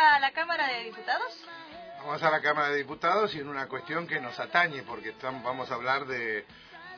a la Cámara de Diputados? Vamos a la Cámara de Diputados y en una cuestión que nos atañe, porque vamos a hablar de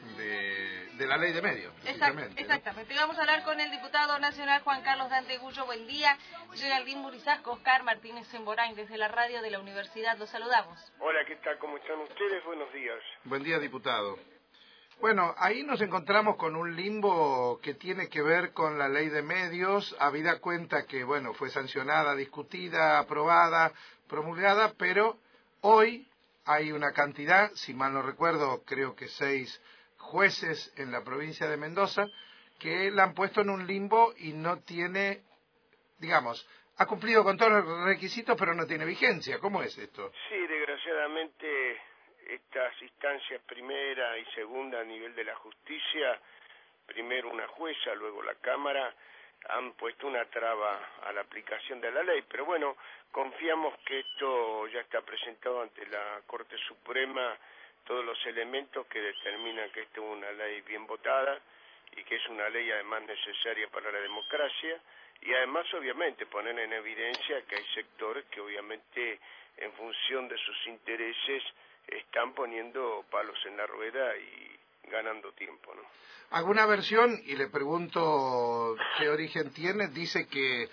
la ley de medios, precisamente. Exactamente. ¿No? Vamos a hablar con el diputado nacional Juan Carlos Dante Gullo. Buen día. Geraldine Burizasco, Oscar Martínez Semborain, desde la radio de la universidad. Los saludamos. Hola, ¿qué tal? ¿Cómo están ustedes? Buenos días. Buen día, diputado. Bueno, ahí nos encontramos con un limbo que tiene que ver con la ley de medios, habida cuenta que, bueno, fue sancionada, discutida, aprobada, promulgada, pero hoy hay una cantidad, si mal no recuerdo, creo que 6 jueces en la provincia de Mendoza, que la han puesto en un limbo y no tiene, digamos, ha cumplido con todos los requisitos, pero no tiene vigencia. ¿Cómo es esto? Sí, desgraciadamente estas instancias primera y segunda a nivel de la justicia, primero una jueza, luego la Cámara, han puesto una traba a la aplicación de la ley, pero bueno, confiamos que esto ya está presentado ante la Corte Suprema, todos los elementos que determinan que esto es una ley bien votada y que es una ley además necesaria para la democracia, y además obviamente poner en evidencia que hay sectores que obviamente en función de sus intereses están poniendo palos en la rueda y ganando tiempo, ¿no? Alguna versión, y le pregunto qué origen tiene, dice que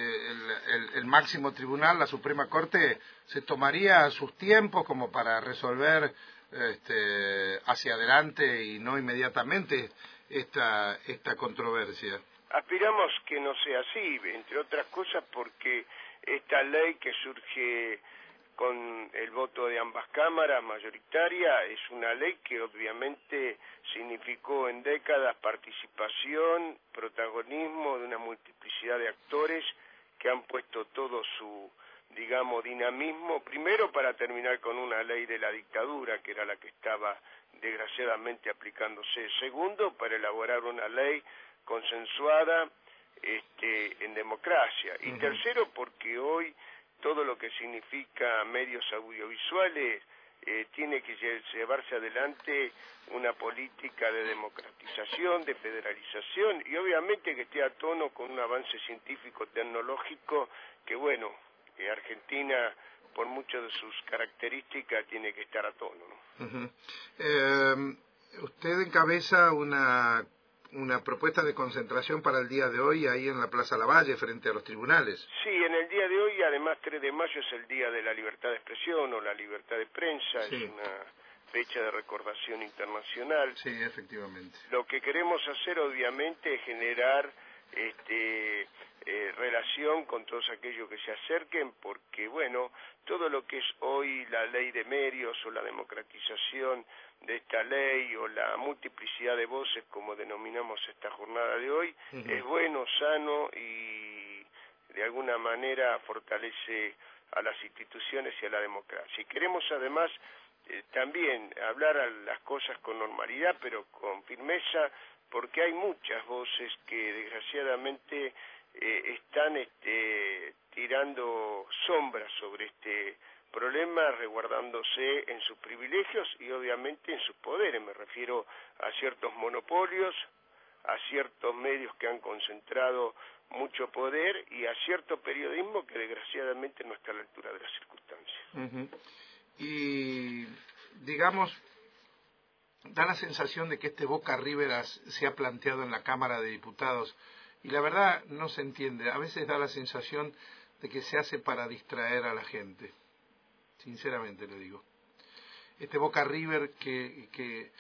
el máximo tribunal, la Suprema Corte, se tomaría sus tiempos como para resolver hacia adelante y no inmediatamente esta controversia. Aspiramos que no sea así, entre otras cosas porque esta ley que surge con el voto de ambas cámaras mayoritaria es una ley que obviamente significó en décadas participación, protagonismo de una multiplicidad de actores que han puesto todo su, digamos, dinamismo, primero para terminar con una ley de la dictadura, que era la que estaba desgraciadamente aplicándose, segundo para elaborar una ley consensuada en democracia, y tercero porque hoy todo lo que significa medios audiovisuales tiene que llevarse adelante una política de democratización, de federalización y obviamente que esté a tono con un avance científico-tecnológico que, bueno, Argentina, por muchas de sus características, tiene que estar a tono, ¿no? Usted encabeza una propuesta de concentración para el día de hoy ahí en la Plaza Lavalle frente a los tribunales. Sí, en el día de hoy, además 3 de mayo es el Día de la Libertad de Expresión o la Libertad de Prensa, sí. Es una fecha de recordación internacional. Sí, efectivamente. Lo que queremos hacer obviamente es generar relación con todos aquellos que se acerquen porque, bueno, todo lo que es hoy la ley de medios o la democratización de esta ley o la multiplicidad de voces, como denominamos esta jornada de hoy, es bueno, sano y de alguna manera fortalece a las instituciones y a la democracia. Y queremos además también hablar a las cosas con normalidad, pero con firmeza, porque hay muchas voces que desgraciadamente están tirando sombras sobre este problema, resguardándose en sus privilegios y obviamente en sus poderes. Me refiero a ciertos monopolios, a ciertos medios que han concentrado mucho poder y a cierto periodismo que desgraciadamente no está a la altura de las circunstancias. Y digamos, da la sensación de que Boca River se ha planteado en la Cámara de Diputados y la verdad no se entiende. A veces da la sensación de que se hace para distraer a la gente. Sinceramente lo digo. Boca River que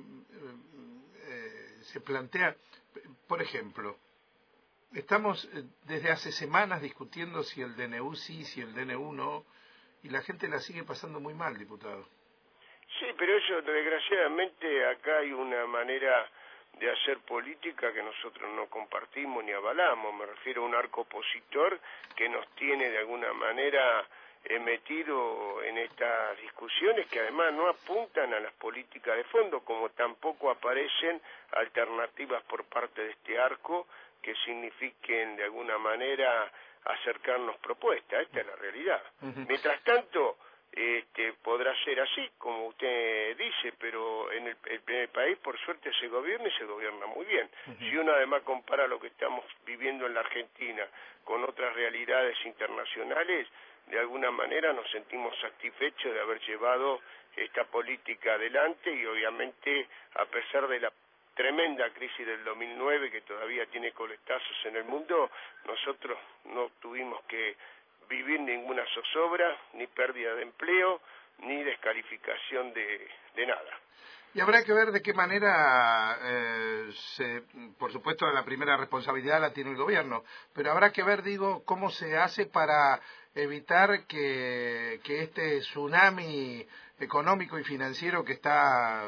se plantea, por ejemplo, estamos desde hace semanas discutiendo si el DNU sí, si el DNU no, y la gente la sigue pasando muy mal, diputado. Sí, pero eso desgraciadamente acá hay una manera de hacer política que nosotros no compartimos ni avalamos. Me refiero a un arco opositor que nos tiene de alguna manera metido en estas discusiones que además no apuntan a las políticas de fondo, como tampoco aparecen alternativas por parte de este arco que signifiquen de alguna manera acercarnos propuestas. Esta es la realidad. Mientras tanto, podrá ser así, como usted dice, pero en el país por suerte se gobierna y se gobierna muy bien. Si uno además compara lo que estamos viviendo en la Argentina con otras realidades internacionales, de alguna manera nos sentimos satisfechos de haber llevado esta política adelante y obviamente a pesar de la tremenda crisis del 2009 que todavía tiene coletazos en el mundo, nosotros no tuvimos que vivir ninguna zozobra, ni pérdida de empleo, ni descalificación de nada. Y habrá que ver de qué manera, por supuesto, la primera responsabilidad la tiene el gobierno, pero habrá que ver, digo, cómo se hace para evitar que este tsunami económico y financiero que está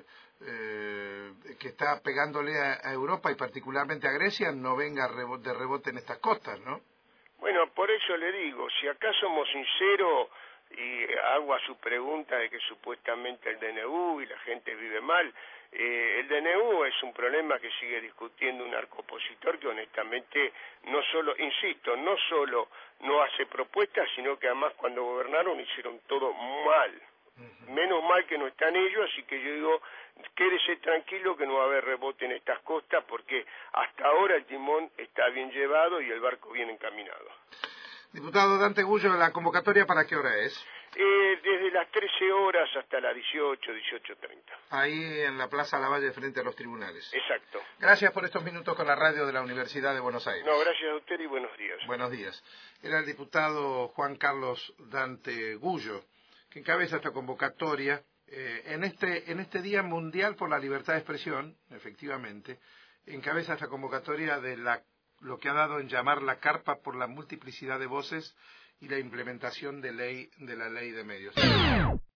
pegándole a Europa y particularmente a Grecia no venga de rebote en estas costas, ¿no? Bueno, por eso le digo, si acá somos sinceros y hago a su pregunta de que supuestamente el DNU y la gente vive mal, el DNU es un problema que sigue discutiendo un arco opositor que honestamente no solo, insisto, no solo no hace propuestas, sino que además cuando gobernaron hicieron todo mal. Menos mal que no están ellos, así que yo digo, quédese tranquilo que no va a haber rebote en estas costas porque hasta ahora el timón está bien llevado y el barco bien encaminado. Diputado Dante Gullo, ¿la convocatoria para qué hora es? Desde las 13 horas hasta las 18, 18:30. Ahí en la Plaza Lavalle frente a los tribunales. Exacto. Gracias por estos minutos con la radio de la Universidad de Buenos Aires. No, gracias a usted y buenos días. Buenos días. Era el diputado Juan Carlos Dante Gullo, que encabeza esta convocatoria en este Día Mundial por la Libertad de Expresión, efectivamente, encabeza esta convocatoria de lo que ha dado en llamar la carpa por la multiplicidad de voces y la implementación de la ley de medios.